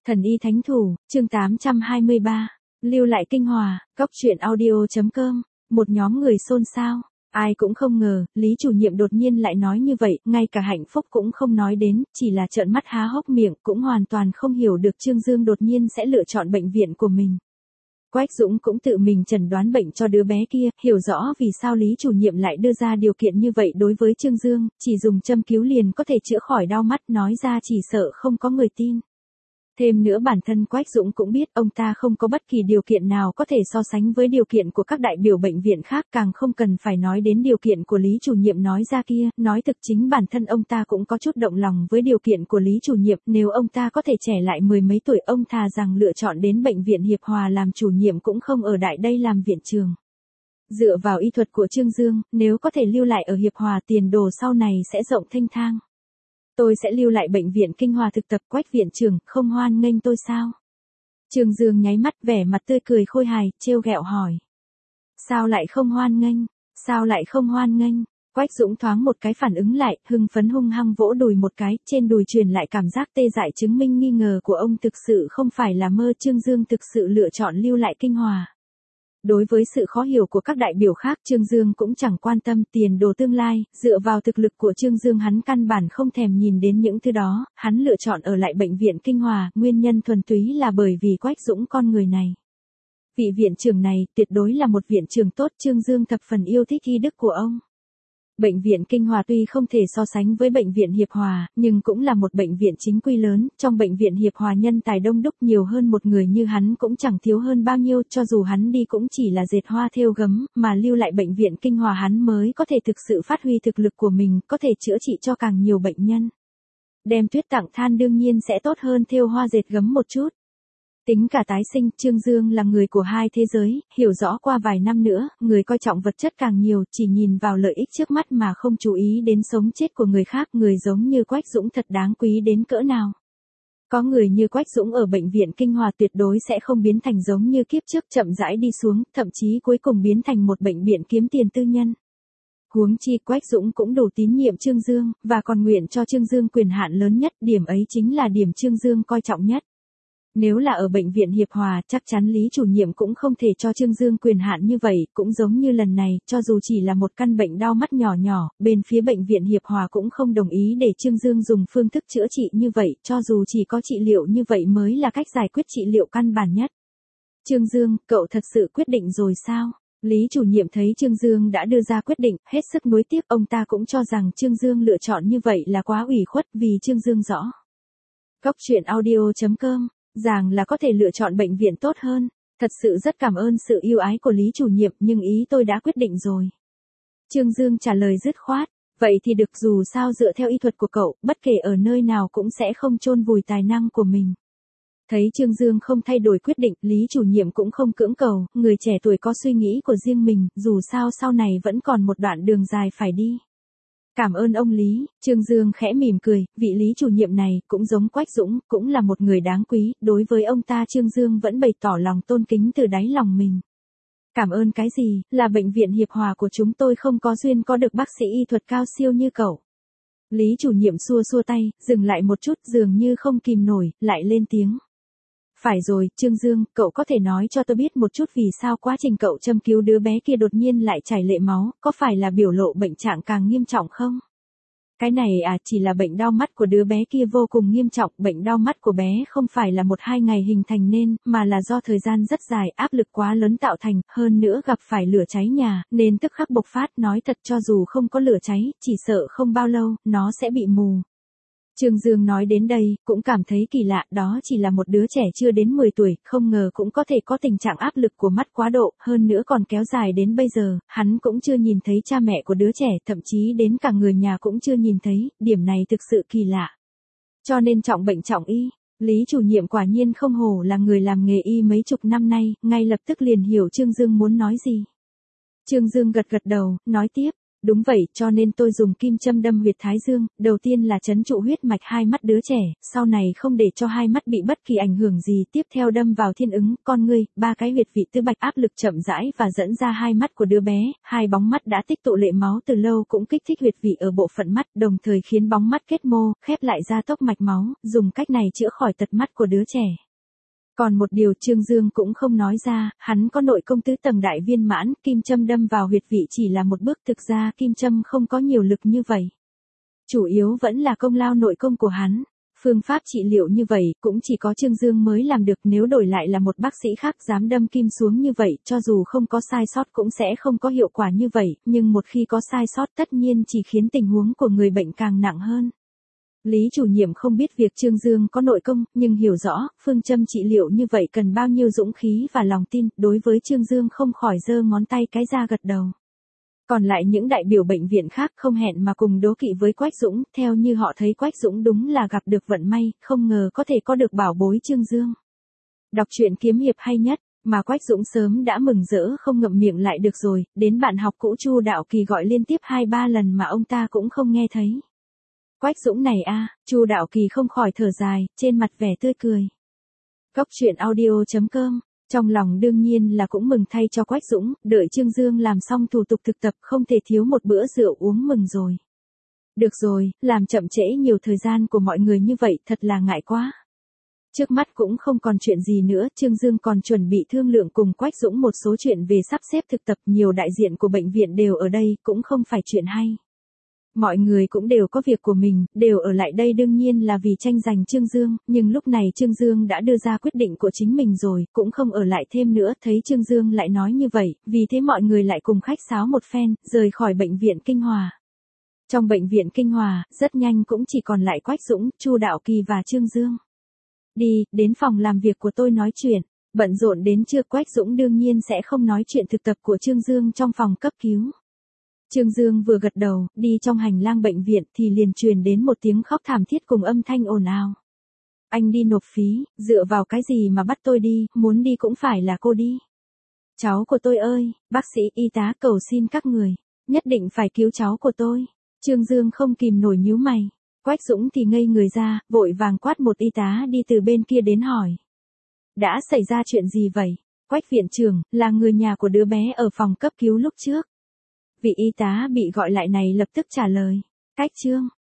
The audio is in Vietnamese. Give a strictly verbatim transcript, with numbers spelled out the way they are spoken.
Thần y thánh thủ, chương tám trăm hai mươi ba. Lưu lại kinh hòa, cóc truyện audio chấm com. Một nhóm người xôn xao. Ai cũng không ngờ, Lý chủ nhiệm đột nhiên lại nói như vậy, ngay cả Hạnh Phúc cũng không nói đến, chỉ là trợn mắt há hốc miệng, cũng hoàn toàn không hiểu được Trương Dương đột nhiên sẽ lựa chọn bệnh viện của mình. Quách Dũng cũng tự mình chẩn đoán bệnh cho đứa bé kia, hiểu rõ vì sao Lý chủ nhiệm lại đưa ra điều kiện như vậy đối với Trương Dương, chỉ dùng châm cứu liền có thể chữa khỏi đau mắt, nói ra chỉ sợ không có người tin. Thêm nữa bản thân Quách Dũng cũng biết ông ta không có bất kỳ điều kiện nào có thể so sánh với điều kiện của các đại biểu bệnh viện khác, càng không cần phải nói đến điều kiện của Lý chủ nhiệm nói ra kia, nói thực chính bản thân ông ta cũng có chút động lòng với điều kiện của Lý chủ nhiệm, nếu ông ta có thể trẻ lại mười mấy tuổi ông thà rằng lựa chọn đến bệnh viện Hiệp Hòa làm chủ nhiệm cũng không ở đại đây làm viện trường. Dựa vào y thuật của Trương Dương, nếu có thể lưu lại ở Hiệp Hòa tiền đồ sau này sẽ rộng thênh thang. Tôi sẽ lưu lại bệnh viện Kinh Hòa thực tập. Quách viện trưởng, không hoan nghênh tôi sao? Trương Dương nháy mắt vẻ mặt tươi cười khôi hài, trêu ghẹo hỏi. Sao lại không hoan nghênh? Sao lại không hoan nghênh? Quách Dũng thoáng một cái phản ứng lại, hưng phấn hung hăng vỗ đùi một cái, trên đùi truyền lại cảm giác tê dại chứng minh nghi ngờ của ông thực sự không phải là mơ. Trương Dương thực sự lựa chọn lưu lại Kinh Hòa. Đối với sự khó hiểu của các đại biểu khác, Trương Dương cũng chẳng quan tâm tiền đồ tương lai, dựa vào thực lực của Trương Dương hắn căn bản không thèm nhìn đến những thứ đó, hắn lựa chọn ở lại bệnh viện Kinh Hòa, nguyên nhân thuần túy là bởi vì Quách Dũng con người này. Vị viện trưởng này, tuyệt đối là một viện trưởng tốt, Trương Dương thập phần yêu thích y đức của ông. Bệnh viện Kinh Hòa tuy không thể so sánh với bệnh viện Hiệp Hòa, nhưng cũng là một bệnh viện chính quy lớn, trong bệnh viện Hiệp Hòa nhân tài đông đúc nhiều hơn một người như hắn cũng chẳng thiếu hơn bao nhiêu, cho dù hắn đi cũng chỉ là dệt hoa thêu gấm, mà lưu lại bệnh viện Kinh Hòa hắn mới có thể thực sự phát huy thực lực của mình, có thể chữa trị cho càng nhiều bệnh nhân. Đem tuyết tặng than đương nhiên sẽ tốt hơn thêu hoa dệt gấm một chút. Tính cả tái sinh, Trương Dương là người của hai thế giới, hiểu rõ qua vài năm nữa, người coi trọng vật chất càng nhiều, chỉ nhìn vào lợi ích trước mắt mà không chú ý đến sống chết của người khác, người giống như Quách Dũng thật đáng quý đến cỡ nào. Có người như Quách Dũng ở bệnh viện Kinh Hòa tuyệt đối sẽ không biến thành giống như kiếp trước chậm rãi đi xuống, thậm chí cuối cùng biến thành một bệnh viện kiếm tiền tư nhân. Huống chi Quách Dũng cũng đủ tín nhiệm Trương Dương, và còn nguyện cho Trương Dương quyền hạn lớn nhất, điểm ấy chính là điểm Trương Dương coi trọng nhất. Nếu là ở bệnh viện Hiệp Hòa, chắc chắn Lý chủ nhiệm cũng không thể cho Trương Dương quyền hạn như vậy, cũng giống như lần này, cho dù chỉ là một căn bệnh đau mắt nhỏ nhỏ, bên phía bệnh viện Hiệp Hòa cũng không đồng ý để Trương Dương dùng phương thức chữa trị như vậy, cho dù chỉ có trị liệu như vậy mới là cách giải quyết trị liệu căn bản nhất. Trương Dương, cậu thật sự quyết định rồi sao? Lý chủ nhiệm thấy Trương Dương đã đưa ra quyết định, hết sức nuối tiếc, ông ta cũng cho rằng Trương Dương lựa chọn như vậy là quá ủy khuất vì Trương Dương rõ. Cóc truyện audio chấm com. Rằng là có thể lựa chọn bệnh viện tốt hơn, thật sự rất cảm ơn sự yêu ái của Lý chủ nhiệm, nhưng ý tôi đã quyết định rồi. Trương Dương trả lời dứt khoát, vậy thì được, dù sao dựa theo y thuật của cậu, bất kể ở nơi nào cũng sẽ không chôn vùi tài năng của mình. Thấy Trương Dương không thay đổi quyết định, Lý chủ nhiệm cũng không cưỡng cầu, người trẻ tuổi có suy nghĩ của riêng mình, dù sao sau này vẫn còn một đoạn đường dài phải đi. Cảm ơn ông Lý, Trương Dương khẽ mỉm cười, vị Lý chủ nhiệm này, cũng giống Quách Dũng, cũng là một người đáng quý, đối với ông ta Trương Dương vẫn bày tỏ lòng tôn kính từ đáy lòng mình. Cảm ơn cái gì, là bệnh viện Hiệp Hòa của chúng tôi không có duyên có được bác sĩ y thuật cao siêu như cậu. Lý chủ nhiệm xua xua tay, dừng lại một chút dường như không kìm nổi, lại lên tiếng. Phải rồi, Trương Dương, cậu có thể nói cho tôi biết một chút vì sao quá trình cậu châm cứu đứa bé kia đột nhiên lại chảy lệ máu, có phải là biểu lộ bệnh trạng càng nghiêm trọng không? Cái này à, chỉ là bệnh đau mắt của đứa bé kia vô cùng nghiêm trọng, bệnh đau mắt của bé không phải là một hai ngày hình thành nên, mà là do thời gian rất dài, áp lực quá lớn tạo thành, hơn nữa gặp phải lửa cháy nhà, nên tức khắc bộc phát, nói thật cho dù không có lửa cháy, chỉ sợ không bao lâu, nó sẽ bị mù. Trương Dương nói đến đây, cũng cảm thấy kỳ lạ, đó chỉ là một đứa trẻ chưa đến mười tuổi, không ngờ cũng có thể có tình trạng áp lực của mắt quá độ, hơn nữa còn kéo dài đến bây giờ, hắn cũng chưa nhìn thấy cha mẹ của đứa trẻ, thậm chí đến cả người nhà cũng chưa nhìn thấy, điểm này thực sự kỳ lạ. Cho nên trọng bệnh trọng y, Lý chủ nhiệm quả nhiên không hổ là người làm nghề y mấy chục năm nay, ngay lập tức liền hiểu Trương Dương muốn nói gì. Trương Dương gật gật đầu, nói tiếp. Đúng vậy, cho nên tôi dùng kim châm đâm huyệt thái dương, đầu tiên là trấn trụ huyết mạch hai mắt đứa trẻ, sau này không để cho hai mắt bị bất kỳ ảnh hưởng gì, tiếp theo đâm vào thiên ứng, con ngươi, ba cái huyệt vị tứ bạch, áp lực chậm rãi và dẫn ra hai mắt của đứa bé, hai bóng mắt đã tích tụ lệ máu từ lâu cũng kích thích huyệt vị ở bộ phận mắt, đồng thời khiến bóng mắt kết mô, khép lại ra tốc mạch máu, dùng cách này chữa khỏi tật mắt của đứa trẻ. Còn một điều Trương Dương cũng không nói ra, hắn có nội công tứ tầng đại viên mãn, kim châm đâm vào huyệt vị chỉ là một bước, thực ra kim châm không có nhiều lực như vậy. Chủ yếu vẫn là công lao nội công của hắn. Phương pháp trị liệu như vậy cũng chỉ có Trương Dương mới làm được, nếu đổi lại là một bác sĩ khác dám đâm kim xuống như vậy, cho dù không có sai sót cũng sẽ không có hiệu quả như vậy, nhưng một khi có sai sót tất nhiên chỉ khiến tình huống của người bệnh càng nặng hơn. Lý chủ nhiệm không biết việc Trương Dương có nội công, nhưng hiểu rõ, phương châm trị liệu như vậy cần bao nhiêu dũng khí và lòng tin, đối với Trương Dương không khỏi giơ ngón tay cái ra gật đầu. Còn lại những đại biểu bệnh viện khác không hẹn mà cùng đố kỵ với Quách Dũng, theo như họ thấy Quách Dũng đúng là gặp được vận may, không ngờ có thể có được bảo bối Trương Dương. Đọc truyện kiếm hiệp hay nhất, mà Quách Dũng sớm đã mừng rỡ không ngậm miệng lại được rồi, đến bạn học cũ Chu Đạo Kỳ gọi liên tiếp hai ba lần mà ông ta cũng không nghe thấy. Quách Dũng này a, Chu Đạo Kỳ không khỏi thở dài, trên mặt vẻ tươi cười. Góc truyện audio chấm com, trong lòng đương nhiên là cũng mừng thay cho Quách Dũng, đợi Trương Dương làm xong thủ tục thực tập không thể thiếu một bữa rượu uống mừng rồi. Được rồi, làm chậm trễ nhiều thời gian của mọi người như vậy thật là ngại quá. Trước mắt cũng không còn chuyện gì nữa, Trương Dương còn chuẩn bị thương lượng cùng Quách Dũng một số chuyện về sắp xếp thực tập, nhiều đại diện của bệnh viện đều ở đây, cũng không phải chuyện hay. Mọi người cũng đều có việc của mình, đều ở lại đây đương nhiên là vì tranh giành Trương Dương, nhưng lúc này Trương Dương đã đưa ra quyết định của chính mình rồi, cũng không ở lại thêm nữa, thấy Trương Dương lại nói như vậy, vì thế mọi người lại cùng khách sáo một phen, rời khỏi bệnh viện Kinh Hòa. Trong bệnh viện Kinh Hòa, rất nhanh cũng chỉ còn lại Quách Dũng, Chu Đạo Kỳ và Trương Dương. Đi, đến phòng làm việc của tôi nói chuyện, bận rộn đến trưa Quách Dũng đương nhiên sẽ không nói chuyện thực tập của Trương Dương trong phòng cấp cứu. Trương Dương vừa gật đầu, đi trong hành lang bệnh viện thì liền truyền đến một tiếng khóc thảm thiết cùng âm thanh ồn ào. Anh đi nộp phí, dựa vào cái gì mà bắt tôi đi, muốn đi cũng phải là cô đi. Cháu của tôi ơi, bác sĩ y tá cầu xin các người, nhất định phải cứu cháu của tôi. Trương Dương không kìm nổi nhíu mày. Quách Dũng thì ngây người ra, vội vàng quát một y tá đi từ bên kia đến hỏi. Đã xảy ra chuyện gì vậy? Quách viện trưởng, là người nhà của đứa bé ở phòng cấp cứu lúc trước. Vị y tá bị gọi lại này lập tức trả lời. Cách Trương,